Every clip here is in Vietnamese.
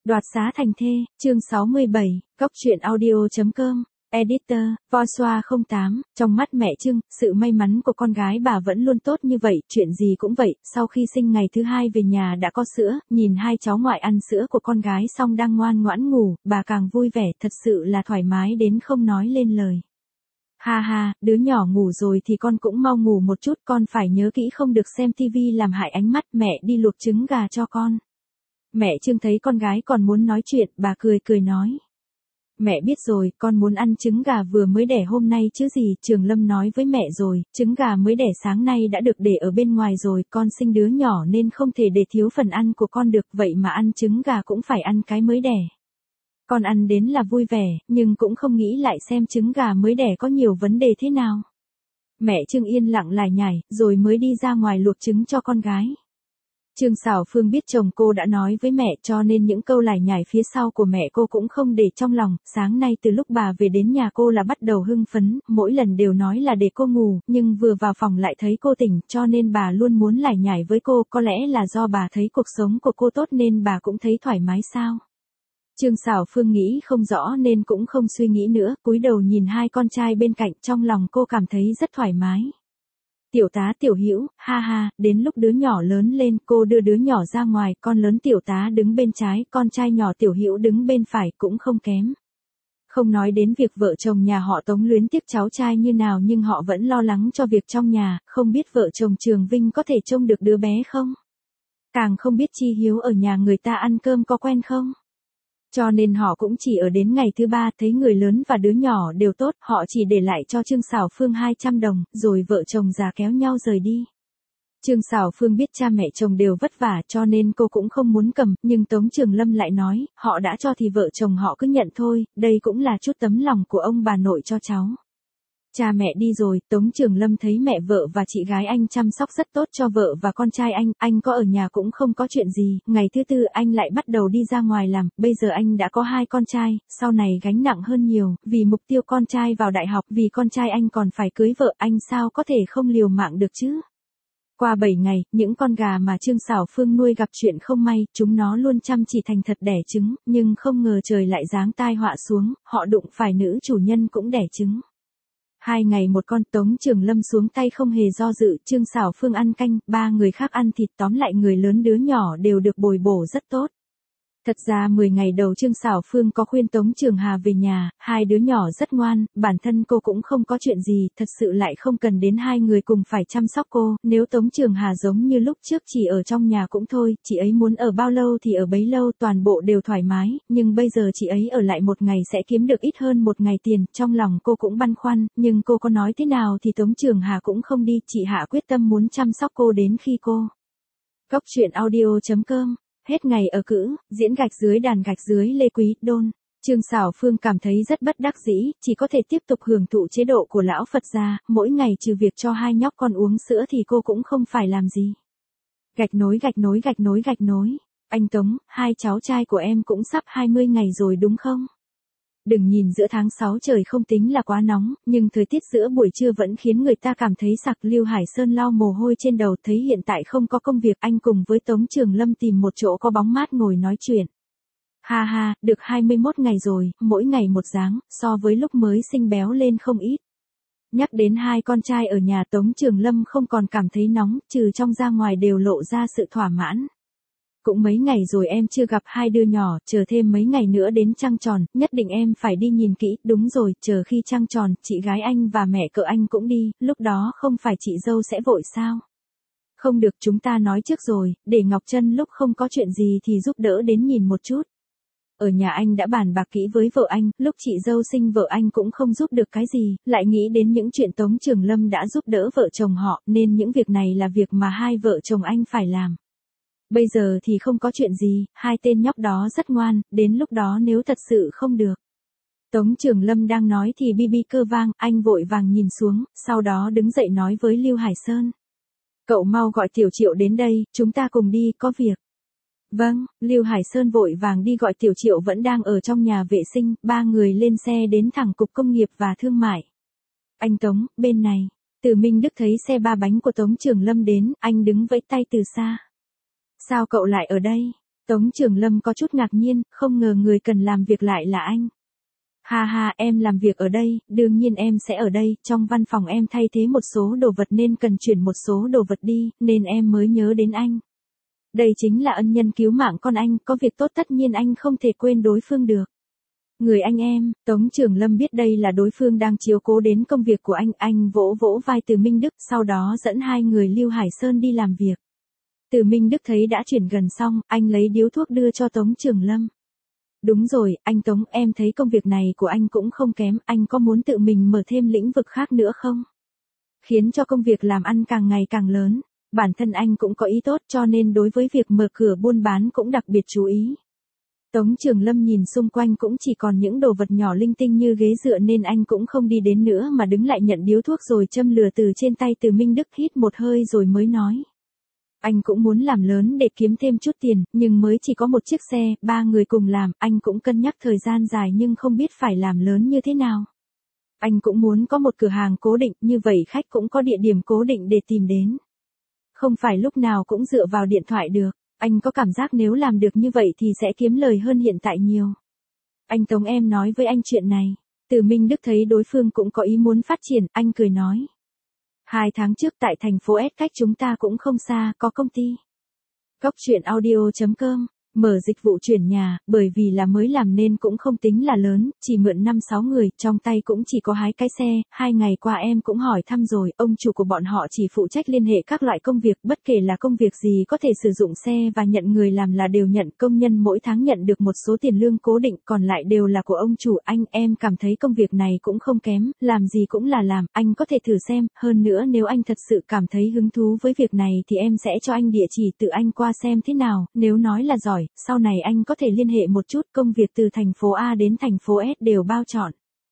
Đoạt xá thành thê, chương 67, góc truyện audio.com, editor, Voiceover 08, trong mắt mẹ Trưng, sự may mắn của con gái bà vẫn luôn tốt như vậy, chuyện gì cũng vậy, sau khi sinh ngày thứ hai về nhà đã có sữa, nhìn hai cháu ngoại ăn sữa của con gái xong đang ngoan ngoãn ngủ, bà càng vui vẻ, thật sự là thoải mái đến không nói lên lời. Ha ha, đứa nhỏ ngủ rồi thì con cũng mau ngủ một chút, con phải nhớ kỹ không được xem tivi làm hại ánh mắt, mẹ đi luộc trứng gà cho con. Mẹ Trương thấy con gái còn muốn nói chuyện, bà cười cười nói. Mẹ biết rồi, con muốn ăn trứng gà vừa mới đẻ hôm nay chứ gì, Trường Lâm nói với mẹ rồi, trứng gà mới đẻ sáng nay đã được để ở bên ngoài rồi, con sinh đứa nhỏ nên không thể để thiếu phần ăn của con được, vậy mà ăn trứng gà cũng phải ăn cái mới đẻ. Con ăn đến là vui vẻ, nhưng cũng không nghĩ lại xem trứng gà mới đẻ có nhiều vấn đề thế nào. Mẹ Trương yên lặng lải nhải, rồi mới đi ra ngoài luộc trứng cho con gái. Trương Sảo Phương biết chồng cô đã nói với mẹ cho nên những câu lải nhải phía sau của mẹ cô cũng không để trong lòng, sáng nay từ lúc bà về đến nhà cô là bắt đầu hưng phấn, mỗi lần đều nói là để cô ngủ, nhưng vừa vào phòng lại thấy cô tỉnh cho nên bà luôn muốn lải nhải với cô, có lẽ là do bà thấy cuộc sống của cô tốt nên bà cũng thấy thoải mái sao. Trương Sảo Phương nghĩ không rõ nên cũng không suy nghĩ nữa, cúi đầu nhìn hai con trai bên cạnh trong lòng cô cảm thấy rất thoải mái. Tiểu tá Tiểu Hữu, ha ha, đến lúc đứa nhỏ lớn lên cô đưa đứa nhỏ ra ngoài, con lớn Tiểu tá đứng bên trái, con trai nhỏ Tiểu Hữu đứng bên phải cũng không kém. Không nói đến việc vợ chồng nhà họ Tống luyến tiếc cháu trai như nào nhưng họ vẫn lo lắng cho việc trong nhà, không biết vợ chồng Trường Vinh có thể trông được đứa bé không? Càng không biết Chi Hiếu ở nhà người ta ăn cơm có quen không? Cho nên họ cũng chỉ ở đến ngày thứ ba thấy người lớn và đứa nhỏ đều tốt, họ chỉ để lại cho Trương Sảo Phương 200 đồng, rồi vợ chồng già kéo nhau rời đi. Trương Sảo Phương biết cha mẹ chồng đều vất vả cho nên cô cũng không muốn cầm, nhưng Tống Trường Lâm lại nói, họ đã cho thì vợ chồng họ cứ nhận thôi, đây cũng là chút tấm lòng của ông bà nội cho cháu. Cha mẹ đi rồi, Tống Trường Lâm thấy mẹ vợ và chị gái anh chăm sóc rất tốt cho vợ và con trai anh có ở nhà cũng không có chuyện gì, ngày thứ tư anh lại bắt đầu đi ra ngoài làm, bây giờ anh đã có hai con trai, sau này gánh nặng hơn nhiều, vì mục tiêu con trai vào đại học, vì con trai anh còn phải cưới vợ, anh sao có thể không liều mạng được chứ. Qua 7 ngày, những con gà mà Trương Sảo Phương nuôi gặp chuyện không may, chúng nó luôn chăm chỉ thành thật đẻ trứng, nhưng không ngờ trời lại giáng tai họa xuống, họ đụng phải nữ chủ nhân cũng đẻ trứng. 2 ngày một con, Tống Trường Lâm xuống tay không hề do dự, Trương Sảo Phương ăn canh, 3 người khác ăn thịt, tóm lại người lớn đứa nhỏ đều được bồi bổ rất tốt. Thật ra 10 ngày đầu Trương Sảo Phương có khuyên Tống Trường Hà về nhà, hai đứa nhỏ rất ngoan, bản thân cô cũng không có chuyện gì, thật sự lại không cần đến hai người cùng phải chăm sóc cô, nếu Tống Trường Hà giống như lúc trước chỉ ở trong nhà cũng thôi, chị ấy muốn ở bao lâu thì ở bấy lâu, toàn bộ đều thoải mái, nhưng bây giờ chị ấy ở lại một ngày sẽ kiếm được ít hơn một ngày tiền, trong lòng cô cũng băn khoăn, nhưng cô có nói thế nào thì Tống Trường Hà cũng không đi, chị hạ quyết tâm muốn chăm sóc cô đến khi cô. Góc truyện audio.com. Hết ngày ở cữ, diễn gạch dưới đàn gạch dưới Lê Quý Đôn. Trương Sảo Phương cảm thấy rất bất đắc dĩ, chỉ có thể tiếp tục hưởng thụ chế độ của lão Phật gia, mỗi ngày trừ việc cho hai nhóc con uống sữa thì cô cũng không phải làm gì. Gạch nối gạch nối gạch nối gạch nối. Anh Tống, hai cháu trai của em cũng sắp 20 ngày rồi đúng không? Đừng nhìn giữa tháng 6 trời không tính là quá nóng, nhưng thời tiết giữa buổi trưa vẫn khiến người ta cảm thấy sặc. Lưu Hải Sơn lau mồ hôi trên đầu, thấy hiện tại không có công việc, anh cùng với Tống Trường Lâm tìm một chỗ có bóng mát ngồi nói chuyện. Ha ha, được 21 ngày rồi, mỗi ngày một dáng, so với lúc mới sinh béo lên không ít. Nhắc đến hai con trai ở nhà Tống Trường Lâm không còn cảm thấy nóng, trừ trong ra ngoài đều lộ ra sự thỏa mãn. Cũng mấy ngày rồi em chưa gặp hai đứa nhỏ, chờ thêm mấy ngày nữa đến trăng tròn, nhất định em phải đi nhìn kỹ, đúng rồi, chờ khi trăng tròn, chị gái anh và mẹ cỡ anh cũng đi, lúc đó không phải chị dâu sẽ vội sao? Không được, chúng ta nói trước rồi, để Ngọc Trân lúc không có chuyện gì thì giúp đỡ đến nhìn một chút. Ở nhà anh đã bàn bạc kỹ với vợ anh, lúc chị dâu sinh vợ anh cũng không giúp được cái gì, lại nghĩ đến những chuyện Tống Trường Lâm đã giúp đỡ vợ chồng họ, nên những việc này là việc mà hai vợ chồng anh phải làm. Bây giờ thì không có chuyện gì, hai tên nhóc đó rất ngoan, đến lúc đó nếu thật sự không được. Tống Trường Lâm đang nói thì bi cơ vang, anh vội vàng nhìn xuống, sau đó đứng dậy nói với Lưu Hải Sơn. Cậu mau gọi Tiểu Triệu đến đây, chúng ta cùng đi, có việc. Vâng, Lưu Hải Sơn vội vàng đi gọi Tiểu Triệu vẫn đang ở trong nhà vệ sinh, ba người lên xe đến thẳng Cục Công nghiệp và Thương mại. Anh Tống, bên này. Từ Minh Đức thấy xe ba bánh của Tống Trường Lâm đến, anh đứng vẫy tay từ xa. Sao cậu lại ở đây? Tống Trường Lâm có chút ngạc nhiên, không ngờ người cần làm việc lại là anh. Ha ha, em làm việc ở đây, đương nhiên em sẽ ở đây, trong văn phòng em thay thế một số đồ vật nên cần chuyển một số đồ vật đi, nên em mới nhớ đến anh. Đây chính là ân nhân cứu mạng con anh, có việc tốt tất nhiên anh không thể quên đối phương được. Người anh em, Tống Trường Lâm biết đây là đối phương đang chiếu cố đến công việc của anh vỗ vỗ vai Từ Minh Đức, sau đó dẫn hai người Lưu Hải Sơn đi làm việc. Từ Minh Đức thấy đã chuyển gần xong, anh lấy điếu thuốc đưa cho Tống Trường Lâm. Đúng rồi, anh Tống, em thấy công việc này của anh cũng không kém, anh có muốn tự mình mở thêm lĩnh vực khác nữa không? Khiến cho công việc làm ăn càng ngày càng lớn, bản thân anh cũng có ý tốt cho nên đối với việc mở cửa buôn bán cũng đặc biệt chú ý. Tống Trường Lâm nhìn xung quanh cũng chỉ còn những đồ vật nhỏ linh tinh như ghế dựa nên anh cũng không đi đến nữa mà đứng lại nhận điếu thuốc rồi châm lửa từ trên tay Từ Minh Đức, hít một hơi rồi mới nói. Anh cũng muốn làm lớn để kiếm thêm chút tiền, nhưng mới chỉ có một chiếc xe, 3 người cùng làm, anh cũng cân nhắc thời gian dài nhưng không biết phải làm lớn như thế nào. Anh cũng muốn có một cửa hàng cố định, như vậy khách cũng có địa điểm cố định để tìm đến. Không phải lúc nào cũng dựa vào điện thoại được, anh có cảm giác nếu làm được như vậy thì sẽ kiếm lời hơn hiện tại nhiều. Anh Tống, em nói với anh chuyện này. Từ Minh Đức thấy đối phương cũng có ý muốn phát triển, anh cười nói. 2 tháng trước tại thành phố S cách chúng ta cũng không xa, có công ty. Góc truyện audio.com, mở dịch vụ chuyển nhà, bởi vì là mới làm nên cũng không tính là lớn, chỉ mượn 5-6 người, trong tay cũng chỉ có 2 cái xe, 2 ngày qua em cũng hỏi thăm rồi, ông chủ của bọn họ chỉ phụ trách liên hệ các loại công việc, bất kể là công việc gì có thể sử dụng xe và nhận người làm là đều nhận, công nhân mỗi tháng nhận được một số tiền lương cố định, còn lại đều là của ông chủ. Em cảm thấy công việc này cũng không kém, làm gì cũng là làm, anh có thể thử xem, hơn nữa nếu anh thật sự cảm thấy hứng thú với việc này thì em sẽ cho anh địa chỉ tự anh qua xem thế nào, nếu nói là giỏi, sau này anh có thể liên hệ một chút, công việc từ thành phố A đến thành phố S đều bao trọn.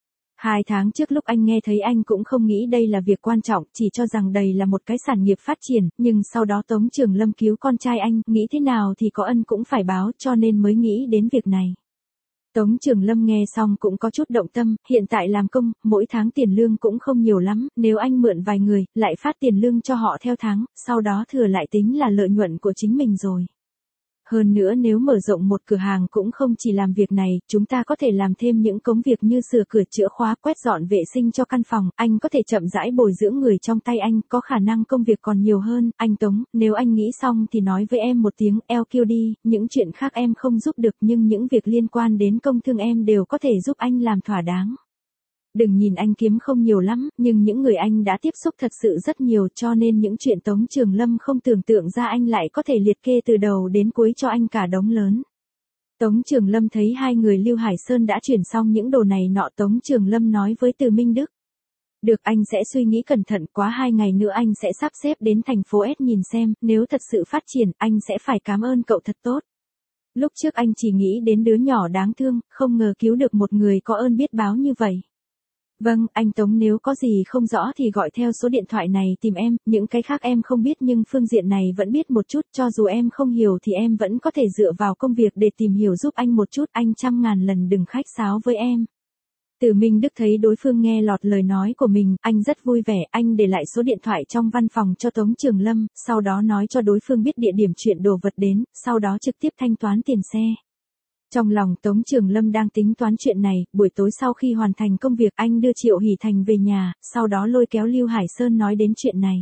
2 tháng trước lúc anh nghe thấy anh cũng không nghĩ đây là việc quan trọng, chỉ cho rằng đây là một cái sản nghiệp phát triển, nhưng sau đó Tống Trường Lâm cứu con trai anh, nghĩ thế nào thì có ân cũng phải báo, cho nên mới nghĩ đến việc này. Tống Trường Lâm nghe xong cũng có chút động tâm, hiện tại làm công, mỗi tháng tiền lương cũng không nhiều lắm, nếu anh mượn vài người, lại phát tiền lương cho họ theo tháng, sau đó thừa lại tính là lợi nhuận của chính mình rồi. Hơn nữa nếu mở rộng một cửa hàng cũng không chỉ làm việc này, chúng ta có thể làm thêm những công việc như sửa cửa, chữa khóa, quét dọn vệ sinh cho căn phòng, anh có thể chậm rãi bồi dưỡng người trong tay anh, có khả năng công việc còn nhiều hơn. Anh Tống, nếu anh nghĩ xong thì nói với em một tiếng, LQ đi, những chuyện khác em không giúp được nhưng những việc liên quan đến công thương em đều có thể giúp anh làm thỏa đáng. Đừng nhìn anh kiếm không nhiều lắm, nhưng những người anh đã tiếp xúc thật sự rất nhiều, cho nên những chuyện Tống Trường Lâm không tưởng tượng ra anh lại có thể liệt kê từ đầu đến cuối cho anh cả đống lớn. Tống Trường Lâm thấy hai người Lưu Hải Sơn đã chuyển xong những đồ này nọ, Tống Trường Lâm nói với Từ Minh Đức. Được, anh sẽ suy nghĩ cẩn thận, quá 2 ngày nữa anh sẽ sắp xếp đến thành phố S nhìn xem, nếu thật sự phát triển, anh sẽ phải cảm ơn cậu thật tốt. Lúc trước anh chỉ nghĩ đến đứa nhỏ đáng thương, không ngờ cứu được một người có ơn biết báo như vậy. Vâng, anh Tống, nếu có gì không rõ thì gọi theo số điện thoại này tìm em, những cái khác em không biết nhưng phương diện này vẫn biết một chút, cho dù em không hiểu thì em vẫn có thể dựa vào công việc để tìm hiểu giúp anh một chút, anh 100.000 lần đừng khách sáo với em. Từ Minh Đức thấy đối phương nghe lọt lời nói của mình, anh rất vui vẻ, anh để lại số điện thoại trong văn phòng cho Tống Trường Lâm, sau đó nói cho đối phương biết địa điểm chuyển đồ vật đến, sau đó trực tiếp thanh toán tiền xe. Trong lòng Tống Trường Lâm đang tính toán chuyện này, buổi tối sau khi hoàn thành công việc anh đưa Triệu Hỷ Thành về nhà, sau đó lôi kéo Lưu Hải Sơn nói đến chuyện này.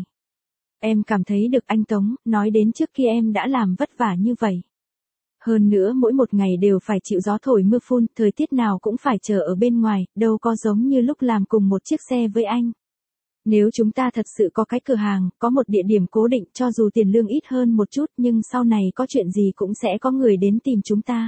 Em cảm thấy được anh Tống, nói đến trước kia em đã làm vất vả như vậy. Hơn nữa mỗi một ngày đều phải chịu gió thổi mưa phun, thời tiết nào cũng phải chờ ở bên ngoài, đâu có giống như lúc làm cùng một chiếc xe với anh. Nếu chúng ta thật sự có cái cửa hàng, có một địa điểm cố định, cho dù tiền lương ít hơn một chút nhưng sau này có chuyện gì cũng sẽ có người đến tìm chúng ta.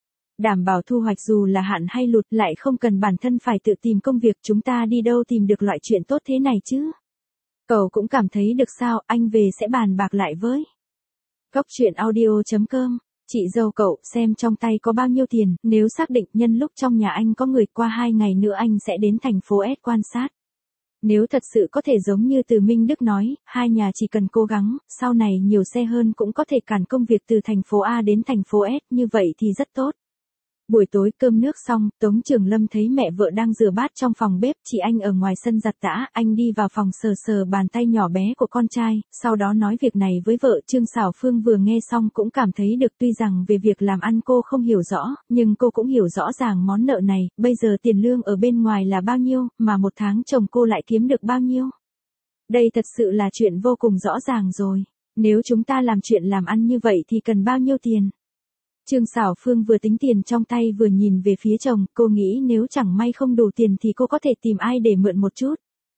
Đảm bảo thu hoạch dù là hạn hay lụt, lại không cần bản thân phải tự tìm công việc, chúng ta đi đâu tìm được loại chuyện tốt thế này chứ? Cậu cũng cảm thấy được sao, anh về sẽ bàn bạc lại với. Góc truyện audio.com, chị dâu cậu, xem trong tay có bao nhiêu tiền, nếu xác định nhân lúc trong nhà anh có người, qua 2 ngày nữa anh sẽ đến thành phố S quan sát. Nếu thật sự có thể giống như Từ Minh Đức nói, hai nhà chỉ cần cố gắng, sau này nhiều xe hơn cũng có thể cản công việc từ thành phố A đến thành phố S, như vậy thì rất tốt. Buổi tối cơm nước xong, Tống Trường Lâm thấy mẹ vợ đang rửa bát trong phòng bếp, chị anh ở ngoài sân giặt giã, anh đi vào phòng sờ sờ bàn tay nhỏ bé của con trai, sau đó nói việc này với vợ. Trương Sảo Phương vừa nghe xong cũng cảm thấy được, tuy rằng về việc làm ăn cô không hiểu rõ, nhưng cô cũng hiểu rõ ràng món nợ này, bây giờ tiền lương ở bên ngoài là bao nhiêu, mà một tháng chồng cô lại kiếm được bao nhiêu. Đây thật sự là chuyện vô cùng rõ ràng rồi. Nếu chúng ta làm chuyện làm ăn như vậy thì cần bao nhiêu tiền? Trương Sảo Phương vừa tính tiền trong tay vừa nhìn về phía chồng, cô nghĩ nếu chẳng may không đủ tiền thì cô có thể tìm ai để mượn một chút.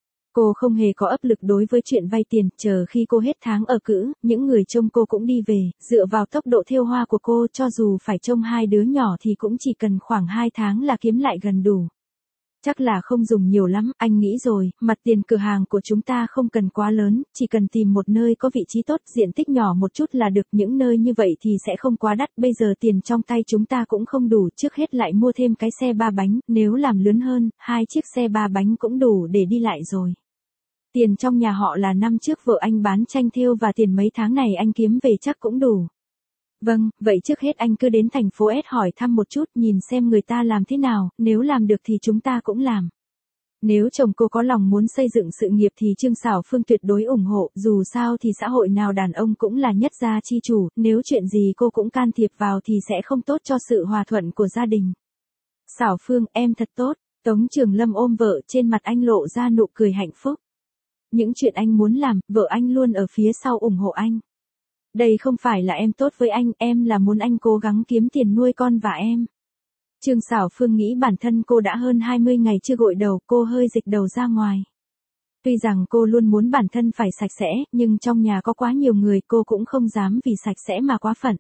Cô không hề có áp lực đối với chuyện vay tiền, chờ khi cô hết tháng ở cữ, những người trông cô cũng đi về, dựa vào tốc độ thêu hoa của cô cho dù phải trông hai đứa nhỏ thì cũng chỉ cần khoảng 2 tháng là kiếm lại gần đủ. Chắc là không dùng nhiều lắm, anh nghĩ rồi, mặt tiền cửa hàng của chúng ta không cần quá lớn, chỉ cần tìm một nơi có vị trí tốt, diện tích nhỏ một chút là được, những nơi như vậy thì sẽ không quá đắt, bây giờ tiền trong tay chúng ta cũng không đủ, trước hết lại mua thêm cái xe 3 bánh, nếu làm lớn hơn, 2 chiếc xe 3 bánh cũng đủ để đi lại rồi. Tiền trong nhà họ là năm trước vợ anh bán tranh thêu và tiền mấy tháng này anh kiếm về chắc cũng đủ. Vâng, vậy trước hết anh cứ đến thành phố S hỏi thăm một chút, nhìn xem người ta làm thế nào, nếu làm được thì chúng ta cũng làm. Nếu chồng cô có lòng muốn xây dựng sự nghiệp thì Trương Sảo Phương tuyệt đối ủng hộ, dù sao thì xã hội nào đàn ông cũng là nhất gia chi chủ, nếu chuyện gì cô cũng can thiệp vào thì sẽ không tốt cho sự hòa thuận của gia đình. Sảo Phương, em thật tốt. Tống Trường Lâm ôm vợ, trên mặt anh lộ ra nụ cười hạnh phúc. Những chuyện anh muốn làm, vợ anh luôn ở phía sau ủng hộ anh. Đây không phải là em tốt với anh, em là muốn anh cố gắng kiếm tiền nuôi con và em. Trương Sảo Phương nghĩ bản thân cô đã hơn 20 ngày chưa gội đầu, cô hơi dịch đầu ra ngoài. Tuy rằng cô luôn muốn bản thân phải sạch sẽ, nhưng trong nhà có quá nhiều người, cô cũng không dám vì sạch sẽ mà quá phận.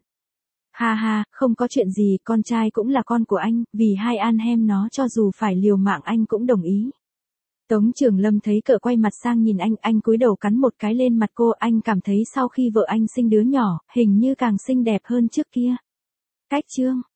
Ha ha, không có chuyện gì, con trai cũng là con của anh, vì hai an hem nó cho dù phải liều mạng anh cũng đồng ý. Tống Trường Lâm thấy cậu quay mặt sang nhìn anh cúi đầu cắn một cái lên mặt cô, anh cảm thấy sau khi vợ anh sinh đứa nhỏ, hình như càng xinh đẹp hơn trước kia. Cách chương